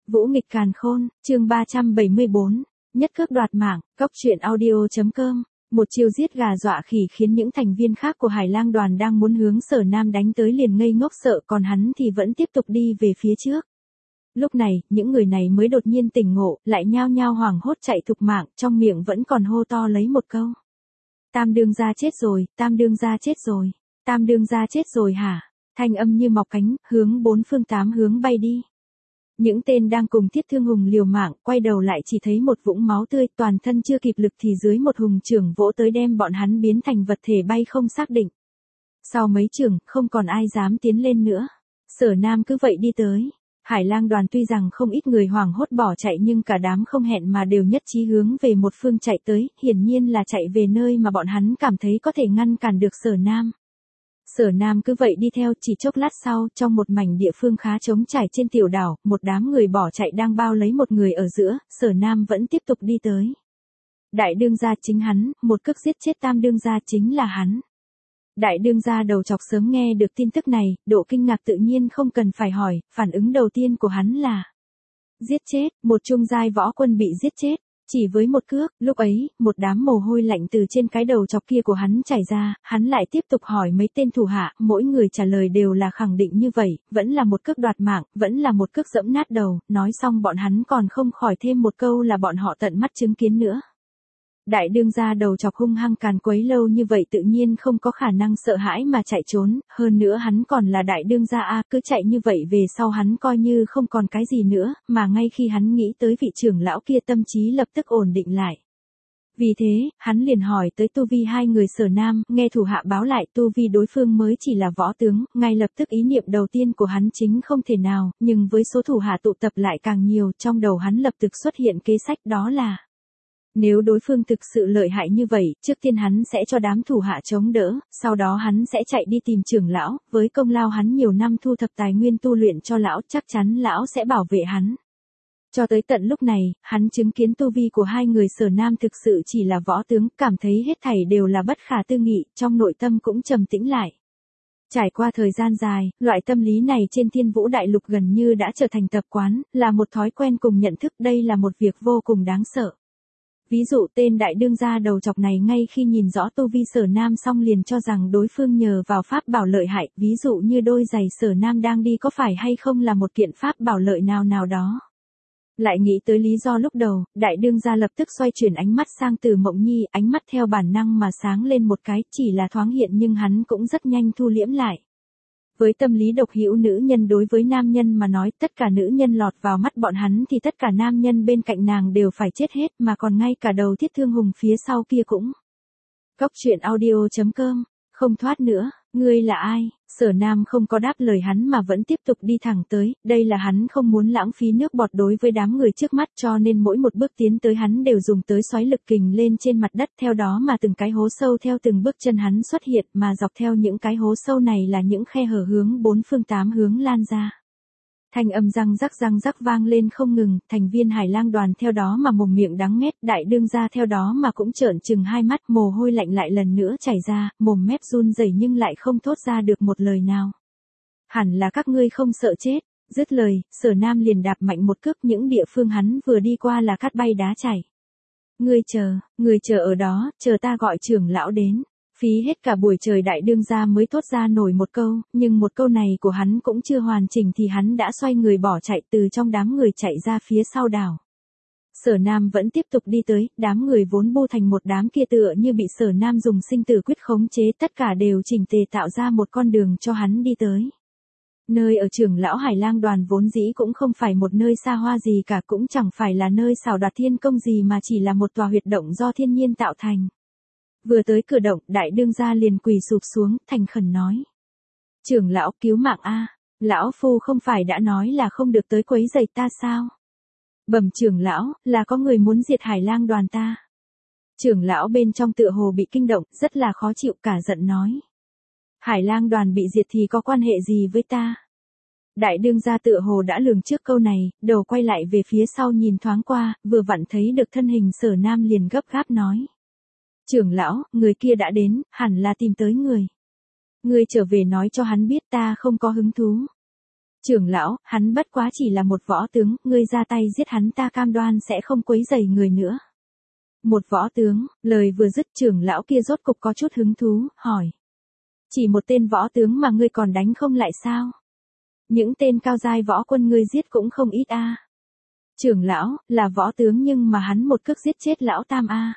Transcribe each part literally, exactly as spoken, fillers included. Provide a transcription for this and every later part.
Vũ nghịch càn khôn, chương ba trăm bảy mươi bốn, nhất cước đoạt mạng, cóc truyện audio.com. Một chiêu giết gà dọa khỉ khiến những thành viên khác của Hải Lang đoàn đang muốn hướng Sở Nam đánh tới liền ngây ngốc sợ, còn hắn thì vẫn tiếp tục đi về phía trước. Lúc này, những người này mới đột nhiên tỉnh ngộ, lại nhao nhao hoảng hốt chạy thục mạng, trong miệng vẫn còn hô to lấy một câu. Tam đương gia chết rồi, tam đương gia chết rồi, tam đương gia chết rồi hả? Thanh âm như mọc cánh, hướng bốn phương tám hướng bay đi. Những tên đang cùng Thiết Thương Hùng liều mạng, quay đầu lại chỉ thấy một vũng máu tươi, toàn thân chưa kịp lực thì dưới một hùng chưởng vỗ tới đem bọn hắn biến thành vật thể bay không xác định. Sau mấy chưởng, không còn ai dám tiến lên nữa. Sở Nam cứ vậy đi tới. Hải Lang đoàn tuy rằng không ít người hoảng hốt bỏ chạy nhưng cả đám không hẹn mà đều nhất trí hướng về một phương chạy tới, hiển nhiên là chạy về nơi mà bọn hắn cảm thấy có thể ngăn cản được Sở Nam. Sở Nam cứ vậy đi theo, chỉ chốc lát sau, trong một mảnh địa phương khá trống trải trên tiểu đảo, một đám người bỏ chạy đang bao lấy một người ở giữa, Sở Nam vẫn tiếp tục đi tới. Đại đương gia chính hắn, một cước giết chết tam đương gia chính là hắn. Đại đương gia đầu chọc sớm nghe được tin tức này, độ kinh ngạc tự nhiên không cần phải hỏi, phản ứng đầu tiên của hắn là giết chết, một trung giai võ quân bị giết chết. Chỉ với một cước, lúc ấy, một đám mồ hôi lạnh từ trên cái đầu chọc kia của hắn chảy ra, hắn lại tiếp tục hỏi mấy tên thủ hạ, mỗi người trả lời đều là khẳng định như vậy, vẫn là một cước đoạt mạng, vẫn là một cước giẫm nát đầu, nói xong bọn hắn còn không khỏi thêm một câu là bọn họ tận mắt chứng kiến nữa. Đại đương gia đầu chọc hung hăng càn quấy lâu như vậy tự nhiên không có khả năng sợ hãi mà chạy trốn, hơn nữa hắn còn là đại đương gia a, cứ chạy như vậy về sau hắn coi như không còn cái gì nữa, mà ngay khi hắn nghĩ tới vị trưởng lão kia tâm trí lập tức ổn định lại. Vì thế, hắn liền hỏi tới tu vi hai người Sở Nam, nghe thủ hạ báo lại tu vi đối phương mới chỉ là võ tướng, ngay lập tức ý niệm đầu tiên của hắn chính không thể nào, nhưng với số thủ hạ tụ tập lại càng nhiều, trong đầu hắn lập tức xuất hiện kế sách đó là nếu đối phương thực sự lợi hại như vậy, trước tiên hắn sẽ cho đám thủ hạ chống đỡ, sau đó hắn sẽ chạy đi tìm trưởng lão, với công lao hắn nhiều năm thu thập tài nguyên tu luyện cho lão, chắc chắn lão sẽ bảo vệ hắn. Cho tới tận lúc này, hắn chứng kiến tu vi của hai người Sở Nam thực sự chỉ là võ tướng, cảm thấy hết thảy đều là bất khả tư nghị, trong nội tâm cũng trầm tĩnh lại. Trải qua thời gian dài, loại tâm lý này trên Thiên Vũ Đại Lục gần như đã trở thành tập quán, là một thói quen cùng nhận thức, đây là một việc vô cùng đáng sợ. Ví dụ tên đại đương gia đầu chọc này ngay khi nhìn rõ tu vi Sở Nam xong liền cho rằng đối phương nhờ vào pháp bảo lợi hại, ví dụ như đôi giày Sở Nam đang đi có phải hay không là một kiện pháp bảo lợi nào nào đó. Lại nghĩ tới lý do lúc đầu, đại đương gia lập tức xoay chuyển ánh mắt sang Từ Mộng Nhi, ánh mắt theo bản năng mà sáng lên một cái, chỉ là thoáng hiện nhưng hắn cũng rất nhanh thu liễm lại. Với tâm lý độc hữu nữ nhân đối với nam nhân mà nói, tất cả nữ nhân lọt vào mắt bọn hắn thì tất cả nam nhân bên cạnh nàng đều phải chết hết, mà còn ngay cả đầu Thiết Thương Hùng phía sau kia cũng. Cóc truyện audio.com, không thoát nữa, ngươi là ai? Sở Nam không có đáp lời hắn mà vẫn tiếp tục đi thẳng tới, đây là hắn không muốn lãng phí nước bọt đối với đám người trước mắt cho nên mỗi một bước tiến tới hắn đều dùng tới xoáy lực kình lên trên mặt đất, theo đó mà từng cái hố sâu theo từng bước chân hắn xuất hiện, mà dọc theo những cái hố sâu này là những khe hở hướng bốn phương tám hướng lan ra. Thanh âm răng rắc răng rắc vang lên không ngừng, thành viên Hải Lang đoàn theo đó mà mồm miệng đắng nghét, đại đương gia theo đó mà cũng trợn trừng hai mắt, mồ hôi lạnh lại lần nữa chảy ra, mồm mép run rẩy nhưng lại không thốt ra được một lời nào. Hẳn là các ngươi không sợ chết, dứt lời, Sở Nam liền đạp mạnh một cước, những địa phương hắn vừa đi qua là cát bay đá chảy. Ngươi chờ, ngươi chờ ở đó, chờ ta gọi trưởng lão đến. Phí hết cả buổi trời đại đương gia mới thốt ra nổi một câu, nhưng một câu này của hắn cũng chưa hoàn chỉnh thì hắn đã xoay người bỏ chạy từ trong đám người chạy ra phía sau đảo. Sở Nam vẫn tiếp tục đi tới, đám người vốn bu thành một đám kia tựa như bị Sở Nam dùng sinh tử quyết khống chế, tất cả đều chỉnh tề tạo ra một con đường cho hắn đi tới. Nơi ở trưởng lão Hải Lang đoàn vốn dĩ cũng không phải một nơi xa hoa gì cả, cũng chẳng phải là nơi xảo đoạt thiên công gì mà chỉ là một tòa huyệt động do thiên nhiên tạo thành. Vừa tới cửa động, đại đương gia liền quỳ sụp xuống, thành khẩn nói. Trưởng lão cứu mạng a, lão phu không phải đã nói là không được tới quấy rầy ta sao? Bẩm trưởng lão, là có người muốn diệt Hải Lang đoàn ta. Trưởng lão bên trong tựa hồ bị kinh động, rất là khó chịu, cả giận nói. Hải Lang đoàn bị diệt thì có quan hệ gì với ta? Đại đương gia tựa hồ đã lường trước câu này, đầu quay lại về phía sau nhìn thoáng qua, vừa vặn thấy được thân hình Sở Nam liền gấp gáp nói. Trưởng lão, người kia đã đến, hẳn là tìm tới người. Ngươi trở về nói cho hắn biết ta không có hứng thú. Trưởng lão, hắn bất quá chỉ là một võ tướng, ngươi ra tay giết hắn ta cam đoan sẽ không quấy rầy người nữa. Một võ tướng, lời vừa dứt trưởng lão kia rốt cục có chút hứng thú, hỏi. Chỉ một tên võ tướng mà ngươi còn đánh không lại sao? Những tên cao giai võ quân ngươi giết cũng không ít a. Trưởng lão, là võ tướng nhưng mà hắn một cước giết chết lão tam a.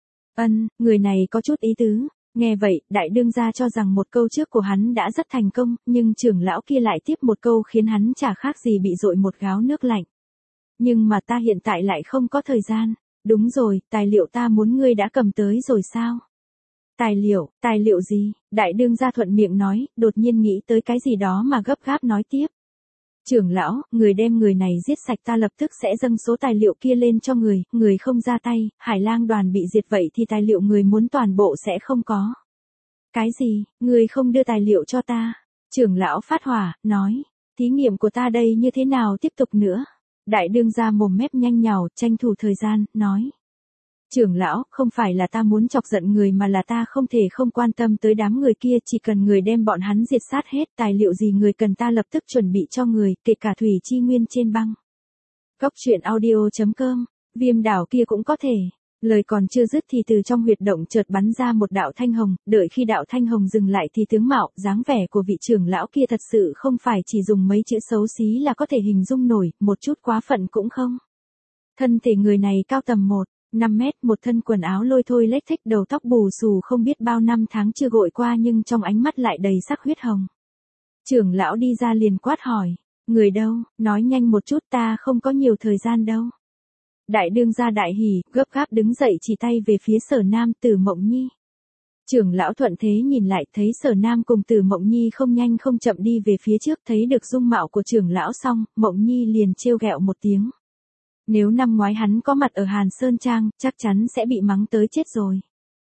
Ân, người này có chút ý tứ. Nghe vậy, đại đương gia cho rằng một câu trước của hắn đã rất thành công, nhưng trưởng lão kia lại tiếp một câu khiến hắn chả khác gì bị dội một gáo nước lạnh. Nhưng mà ta hiện tại lại không có thời gian. Đúng rồi, tài liệu ta muốn ngươi đã cầm tới rồi sao? Tài liệu, tài liệu gì? Đại đương gia thuận miệng nói, đột nhiên nghĩ tới cái gì đó mà gấp gáp nói tiếp. Trưởng lão, người đem người này giết sạch ta lập tức sẽ dâng số tài liệu kia lên cho người, người không ra tay, Hải Lang đoàn bị diệt vậy thì tài liệu người muốn toàn bộ sẽ không có. Cái gì, người không đưa tài liệu cho ta? Trưởng lão phát hỏa, nói, thí nghiệm của ta đây như thế nào tiếp tục nữa? Đại đương gia mồm mép nhanh nhảu, tranh thủ thời gian, nói. Trưởng lão, không phải là ta muốn chọc giận người mà là ta không thể không quan tâm tới đám người kia, chỉ cần người đem bọn hắn diệt sát hết, tài liệu gì người cần ta lập tức chuẩn bị cho người, kể cả thủy chi nguyên trên băng. Cốc truyện audio chấm com, viêm đảo kia cũng có thể. Lời còn chưa dứt thì từ trong huyệt động chợt bắn ra một đạo thanh hồng, đợi khi đạo thanh hồng dừng lại thì tướng mạo, dáng vẻ của vị trưởng lão kia thật sự không phải chỉ dùng mấy chữ xấu xí là có thể hình dung nổi, một chút quá phận cũng không. Thân thể người này cao tầm một, năm mét, một thân quần áo lôi thôi lếch thếch, đầu tóc bù xù không biết bao năm tháng chưa gội qua nhưng trong ánh mắt lại đầy sắc huyết hồng. Trưởng lão đi ra liền quát hỏi, người đâu, nói nhanh một chút ta không có nhiều thời gian đâu. Đại đương gia đại hỉ, gấp gáp đứng dậy chỉ tay về phía Sở Nam Tử Mộng Nhi. Trưởng lão thuận thế nhìn lại thấy Sở Nam cùng Tử Mộng Nhi không nhanh không chậm đi về phía trước, thấy được dung mạo của trưởng lão xong, Mộng Nhi liền trêu ghẹo một tiếng. Nếu năm ngoái hắn có mặt ở Hàn Sơn Trang, chắc chắn sẽ bị mắng tới chết rồi.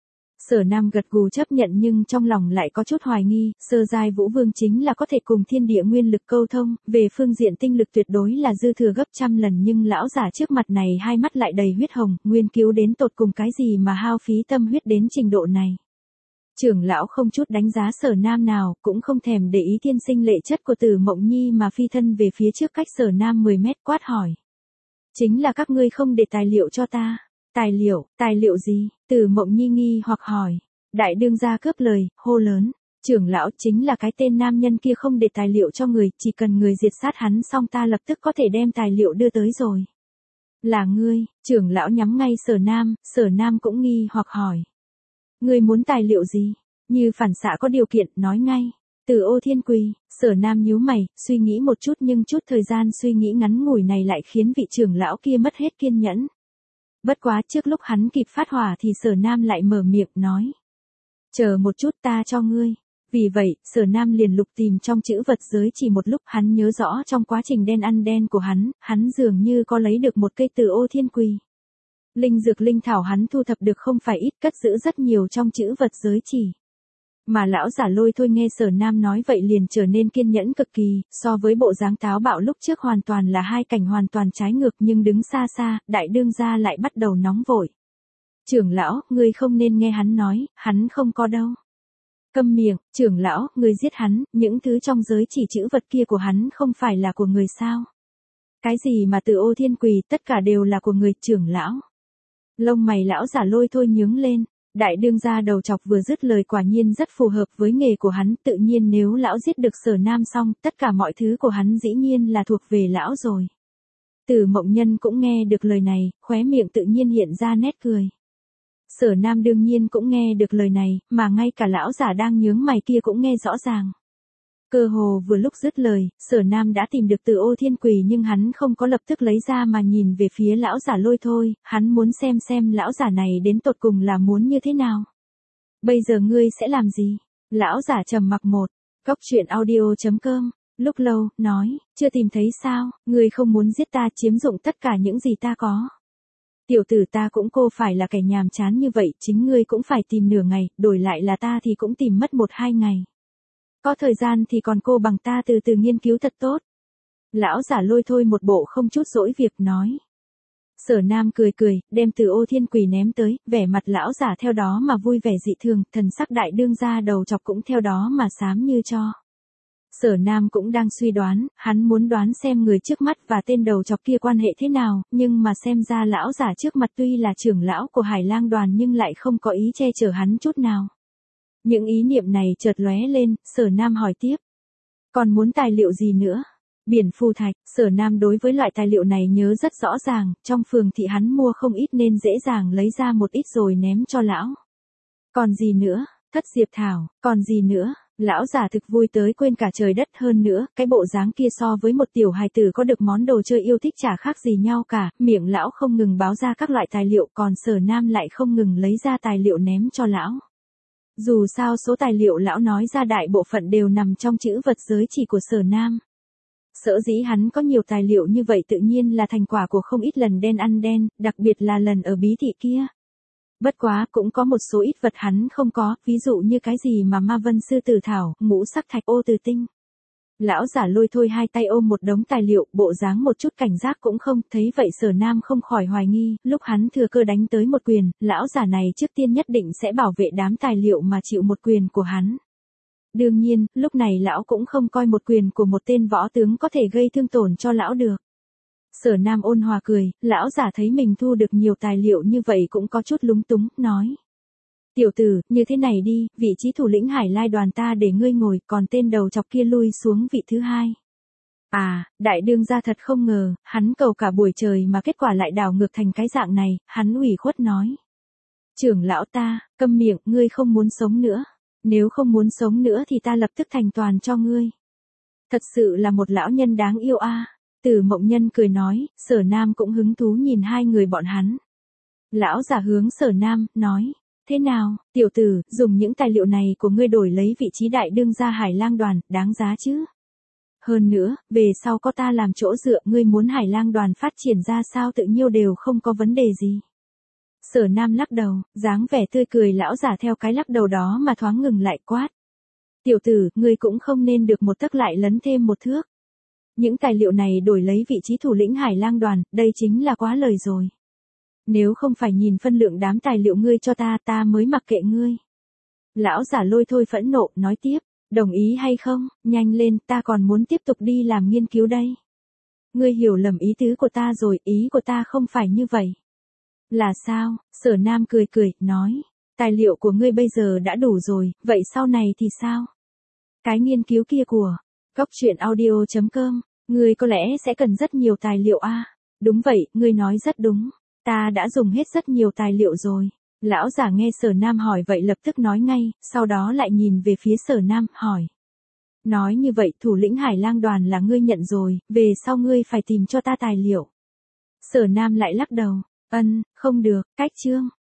Sở Nam gật gù chấp nhận nhưng trong lòng lại có chút hoài nghi, sơ giai vũ vương chính là có thể cùng thiên địa nguyên lực câu thông, về phương diện tinh lực tuyệt đối là dư thừa gấp trăm lần nhưng lão giả trước mặt này hai mắt lại đầy huyết hồng, nguyên cứu đến tột cùng cái gì mà hao phí tâm huyết đến trình độ này. Trưởng lão không chút đánh giá Sở Nam nào, cũng không thèm để ý thiên sinh lệ chất của Tử Mộng Nhi mà phi thân về phía trước cách Sở Nam mười mét quát hỏi. Chính là các ngươi không để tài liệu cho ta. Tài liệu, tài liệu gì? Tử Mộng Nhi nghi hoặc hỏi. Đại đương gia cướp lời, hô lớn. Trưởng lão chính là cái tên nam nhân kia không để tài liệu cho người, chỉ cần người diệt sát hắn xong ta lập tức có thể đem tài liệu đưa tới rồi. Là ngươi, trưởng lão nhắm ngay Sở Nam, Sở Nam cũng nghi hoặc hỏi. Ngươi muốn tài liệu gì? Như phản xạ có điều kiện, nói ngay. Từ Ô Thiên Quỳ, Sở Nam nhíu mày, suy nghĩ một chút nhưng chút thời gian suy nghĩ ngắn ngủi này lại khiến vị trưởng lão kia mất hết kiên nhẫn. Bất quá trước lúc hắn kịp phát hỏa thì Sở Nam lại mở miệng nói. Chờ một chút ta cho ngươi. Vì vậy, Sở Nam liền lục tìm trong chữ vật giới chỉ một lúc hắn nhớ rõ trong quá trình đen ăn đen của hắn, hắn dường như có lấy được một cây Từ Ô Thiên Quỳ. Linh dược linh thảo hắn thu thập được không phải ít, cất giữ rất nhiều trong chữ vật giới chỉ. Mà lão giả Lôi Thôi nghe Sở Nam nói vậy liền trở nên kiên nhẫn cực kỳ, so với bộ dáng táo bạo lúc trước hoàn toàn là hai cảnh hoàn toàn trái ngược nhưng đứng xa xa, đại đương gia lại bắt đầu nóng vội. Trưởng lão, ngươi không nên nghe hắn nói, hắn không có đâu. Câm miệng, trưởng lão, ngươi giết hắn, những thứ trong giới chỉ chữ vật kia của hắn không phải là của người sao? Cái gì mà Từ Ô Thiên Quỳ tất cả đều là của người, trưởng lão. Lông mày lão giả Lôi Thôi nhướng lên. Đại đương gia đầu chọc vừa dứt lời quả nhiên rất phù hợp với nghề của hắn, tự nhiên nếu lão giết được Sở Nam xong, tất cả mọi thứ của hắn dĩ nhiên là thuộc về lão rồi. Tử Mộng Nhân cũng nghe được lời này, khóe miệng tự nhiên hiện ra nét cười. Sở Nam đương nhiên cũng nghe được lời này, mà ngay cả lão giả đang nhướng mày kia cũng nghe rõ ràng. Cơ hồ vừa lúc dứt lời, Sở Nam đã tìm được Từ Ô Thiên Quỳ nhưng hắn không có lập tức lấy ra mà nhìn về phía lão giả Lôi Thôi, hắn muốn xem xem lão giả này đến tột cùng là muốn như thế nào. Bây giờ ngươi sẽ làm gì? Lão giả trầm mặc một, cốc truyện audio chấm com, lúc lâu, nói, chưa tìm thấy sao, ngươi không muốn giết ta chiếm dụng tất cả những gì ta có. Tiểu tử ta cũng cô phải là kẻ nhàm chán như vậy, chính ngươi cũng phải tìm nửa ngày, đổi lại là ta thì cũng tìm mất một hai ngày. Có thời gian thì còn cô bằng ta từ từ nghiên cứu thật tốt. Lão giả Lôi Thôi một bộ không chút dỗi việc nói. Sở Nam cười cười, đem Từ Ô Thiên Quỳ ném tới, vẻ mặt lão giả theo đó mà vui vẻ dị thường, thần sắc đại đương gia đầu chọc cũng theo đó mà xám như cho. Sở Nam cũng đang suy đoán, hắn muốn đoán xem người trước mắt và tên đầu chọc kia quan hệ thế nào, nhưng mà xem ra lão giả trước mặt tuy là trưởng lão của Hải Lang đoàn nhưng lại không có ý che chở hắn chút nào. Những ý niệm này chợt lóe lên, Sở Nam hỏi tiếp. Còn muốn tài liệu gì nữa? Biển phù thạch, Sở Nam đối với loại tài liệu này nhớ rất rõ ràng, trong phường thị hắn mua không ít nên dễ dàng lấy ra một ít rồi ném cho lão. Còn gì nữa? Thất diệp thảo, còn gì nữa? Lão giả thực vui tới quên cả trời đất, hơn nữa, cái bộ dáng kia so với một tiểu hài tử có được món đồ chơi yêu thích chả khác gì nhau cả, miệng lão không ngừng báo ra các loại tài liệu, còn Sở Nam lại không ngừng lấy ra tài liệu ném cho lão. Dù sao số tài liệu lão nói ra đại bộ phận đều nằm trong chữ vật giới chỉ của Sở Nam. Sở dĩ hắn có nhiều tài liệu như vậy tự nhiên là thành quả của không ít lần đen ăn đen, đặc biệt là lần ở bí thị kia. Bất quá cũng có một số ít vật hắn không có, ví dụ như cái gì mà ma vân sư tử thảo, ngũ sắc thạch ô từ tinh. Lão giả lôi thôi hai tay ôm một đống tài liệu, bộ dáng một chút cảnh giác cũng không, thấy vậy Sở Nam không khỏi hoài nghi, lúc hắn thừa cơ đánh tới một quyền, lão giả này trước tiên nhất định sẽ bảo vệ đám tài liệu mà chịu một quyền của hắn. Đương nhiên, lúc này lão cũng không coi một quyền của một tên võ tướng có thể gây thương tổn cho lão được. Sở Nam ôn hòa cười, lão giả thấy mình thu được nhiều tài liệu như vậy cũng có chút lúng túng, nói. Tiểu tử, như thế này đi, vị trí thủ lĩnh Hải Lai đoàn ta để ngươi ngồi, còn tên đầu chọc kia lui xuống vị thứ hai. À, đại đương gia thật không ngờ, hắn cầu cả buổi trời mà kết quả lại đảo ngược thành cái dạng này, hắn ủy khuất nói. Trưởng lão ta, câm miệng, ngươi không muốn sống nữa. Nếu không muốn sống nữa thì ta lập tức thành toàn cho ngươi. Thật sự là một lão nhân đáng yêu a. À. Từ Mộng Nhân cười nói, Sở Nam cũng hứng thú nhìn hai người bọn hắn. Lão giả hướng Sở Nam, nói, thế nào, tiểu tử, dùng những tài liệu này của ngươi đổi lấy vị trí đại đương gia Hải Lang đoàn, đáng giá chứ? Hơn nữa, về sau có ta làm chỗ dựa, ngươi muốn Hải Lang đoàn phát triển ra sao tự nhiêu đều không có vấn đề gì. Sở Nam lắc đầu, dáng vẻ tươi cười lão giả theo cái lắc đầu đó mà thoáng ngừng lại quát. Tiểu tử, ngươi cũng không nên được một tấc lại lấn thêm một thước. Những tài liệu này đổi lấy vị trí thủ lĩnh Hải Lang đoàn, đây chính là quá lời rồi. Nếu không phải nhìn phân lượng đám tài liệu ngươi cho ta, ta mới mặc kệ ngươi. Lão giả lôi thôi phẫn nộ, nói tiếp, đồng ý hay không, nhanh lên, ta còn muốn tiếp tục đi làm nghiên cứu đây. Ngươi hiểu lầm ý tứ của ta rồi, ý của ta không phải như vậy. Là sao? Sở Nam cười cười, nói, tài liệu của ngươi bây giờ đã đủ rồi, vậy sau này thì sao? Cái nghiên cứu kia của Cóc Truyện Audio chấm com, ngươi có lẽ sẽ cần rất nhiều tài liệu a. À? Đúng vậy, ngươi nói rất đúng. Ta đã dùng hết rất nhiều tài liệu rồi. Lão giả nghe Sở Nam hỏi vậy lập tức nói ngay, sau đó lại nhìn về phía Sở Nam, hỏi. Nói như vậy thủ lĩnh Hải Lang đoàn là ngươi nhận rồi, về sau ngươi phải tìm cho ta tài liệu. Sở Nam lại lắc đầu, ân, không được, cách chương.